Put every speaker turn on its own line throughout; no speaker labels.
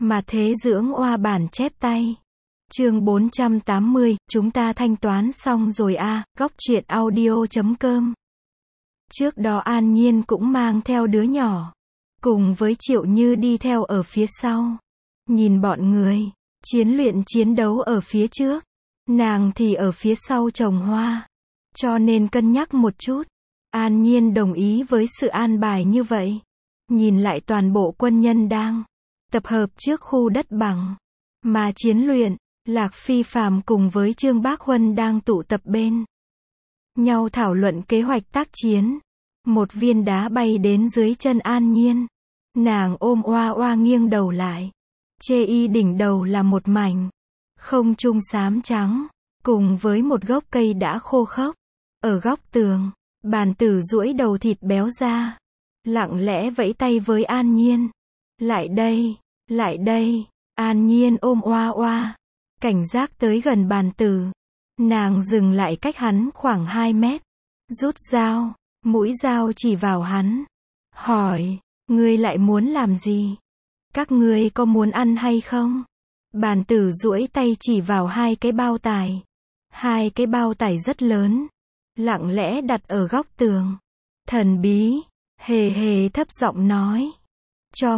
Mà thế dưỡng oa bản chép tay. Chương 480, chúng ta thanh toán xong rồi à, góc truyện audio.com. Trước đó An Nhiên cũng mang theo đứa nhỏ, cùng với Triệu Như đi theo ở phía sau. Nhìn bọn người, chiến luyện chiến đấu ở phía trước, nàng thì ở phía sau trồng hoa. Cho nên cân nhắc một chút, An Nhiên đồng ý với sự an bài như vậy. Nhìn lại toàn bộ quân nhân đang tập hợp trước khu đất bằng mà chiến luyện, Lạc Phi Phàm cùng với Trương Bác Huân đang tụ tập bên nhau thảo luận kế hoạch tác chiến. Một viên đá bay đến dưới chân An Nhiên. Nàng ôm oa oa nghiêng đầu lại. Chê y đỉnh đầu là một mảnh không trung xám trắng, cùng với một gốc cây đã khô khốc. Ở góc tường, bàn tử duỗi đầu thịt béo ra, lặng lẽ vẫy tay với An Nhiên. Lại đây, lại đây. An Nhiên ôm oa oa, cảnh giác tới gần bàn tử. Nàng dừng lại cách hắn khoảng 2 mét, rút dao, mũi dao chỉ vào hắn, hỏi, ngươi lại muốn làm gì? Các ngươi có muốn ăn hay không? Bàn tử duỗi tay chỉ vào 2 cái bao tải. 2 cái bao tải rất lớn, lặng lẽ đặt ở góc tường. Thần bí, hề hề thấp giọng nói, cho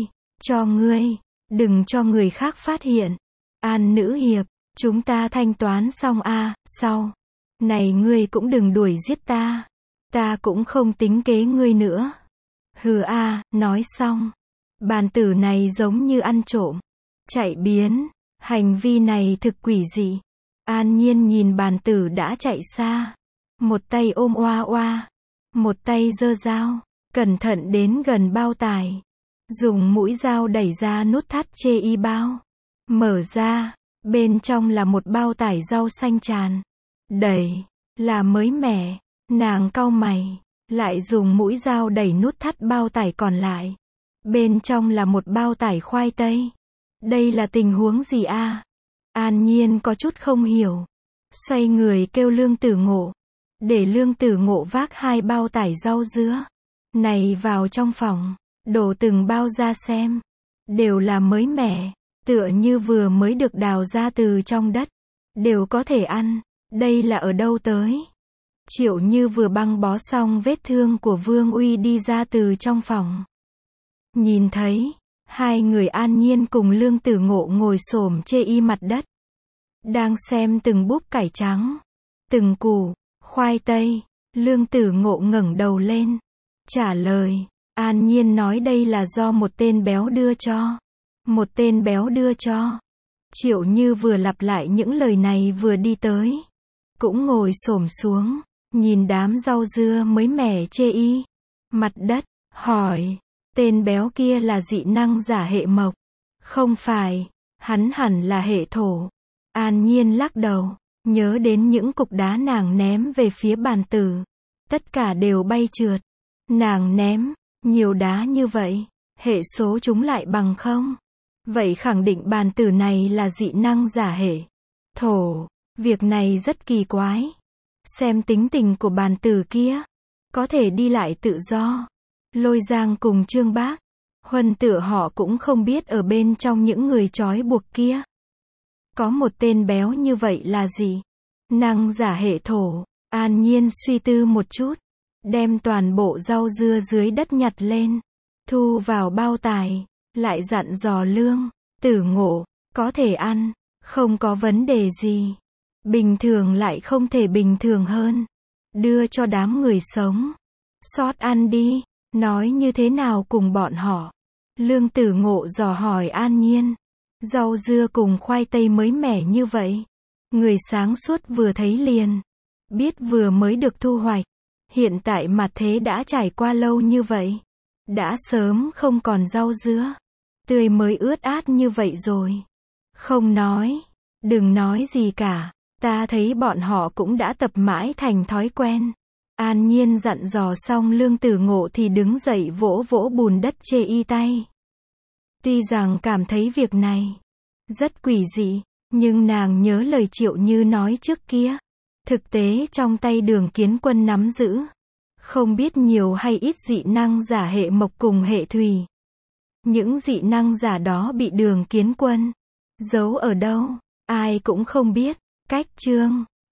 ngươi, đừng cho người khác phát hiện. An nữ hiệp, chúng ta thanh toán xong à, sau này ngươi cũng đừng đuổi giết ta. Ta cũng không tính kế ngươi nữa. Hừ a, nói xong. Bàn tử này giống như ăn trộm, chạy biến. Hành vi này thực quỷ dị. An Nhiên nhìn bàn tử đã chạy xa. Một tay ôm oa oa, một tay giơ dao, cẩn thận đến gần bao tải. Dùng mũi dao đẩy ra nút thắt chê y bao. Mở ra, bên trong là một bao tải rau xanh tràn đầy, là mới mẻ. Nàng cau mày, lại dùng mũi dao đẩy nút thắt bao tải còn lại. Bên trong là một bao tải khoai tây. Đây là tình huống gì a? An Nhiên có chút không hiểu. Xoay người kêu Lương Tử Ngộ. Để Lương Tử Ngộ vác 2 bao tải rau dứa này vào trong phòng, đổ từng bao ra xem. Đều là mới mẻ, tựa như vừa mới được đào ra từ trong đất. Đều có thể ăn. Đây là ở đâu tới? Triệu Như vừa băng bó xong vết thương của Vương Uy đi ra từ trong phòng. Nhìn thấy 2 người An Nhiên cùng Lương Tử Ngộ ngồi xổm chê y mặt đất, đang xem từng búp cải trắng, từng củ khoai tây. Lương Tử Ngộ ngẩng đầu lên, trả lời. An Nhiên nói đây là do một tên béo đưa cho. Một tên béo đưa cho. Triệu Như vừa lặp lại những lời này vừa đi tới, cũng ngồi xổm xuống, nhìn đám rau dưa mới mẻ chê y mặt đất, hỏi, tên béo kia là dị năng giả hệ mộc? Không phải, hắn hẳn là hệ thổ. An Nhiên lắc đầu, nhớ đến những cục đá nàng ném về phía bàn tử. Tất cả đều bay trượt. Nàng ném nhiều đá như vậy, hệ số chúng lại bằng không? Vậy khẳng định bàn tử này là dị năng giả hệ thổ. Việc này rất kỳ quái. Xem tính tình của bàn tử kia, có thể đi lại tự do. Lôi Giang cùng Trương Bác Huân tựa họ cũng không biết ở bên trong những người trói buộc kia có một tên béo như vậy là gì? Năng giả hệ thổ. An Nhiên suy tư một chút, đem toàn bộ rau dưa dưới đất nhặt lên, thu vào bao tải, lại dặn dò Lương Tử Ngộ, có thể ăn, không có vấn đề gì. Bình thường lại không thể bình thường hơn. Đưa cho đám người sống sót ăn đi. Nói như thế nào cùng bọn họ? Lương Tử Ngộ dò hỏi An Nhiên. Rau dưa cùng khoai tây mới mẻ như vậy, người sáng suốt vừa thấy liền biết vừa mới được thu hoạch. Hiện tại mặt thế đã trải qua lâu như vậy, đã sớm không còn rau dứa tươi mới ướt át như vậy rồi. Không nói, đừng nói gì cả. Ta thấy bọn họ cũng đã tập mãi thành thói quen. An Nhiên dặn dò xong Lương Tử Ngộ thì đứng dậy vỗ vỗ bùn đất chê y tay. Tuy rằng cảm thấy việc này rất quỷ dị, nhưng nàng nhớ lời Triệu Như nói trước kia. Thực tế trong tay Đường Kiến Quân nắm giữ, không biết nhiều hay ít dị năng giả hệ mộc cùng hệ thủy. Những dị năng giả đó bị Đường Kiến Quân giấu ở đâu? Ai cũng không biết. Cách chương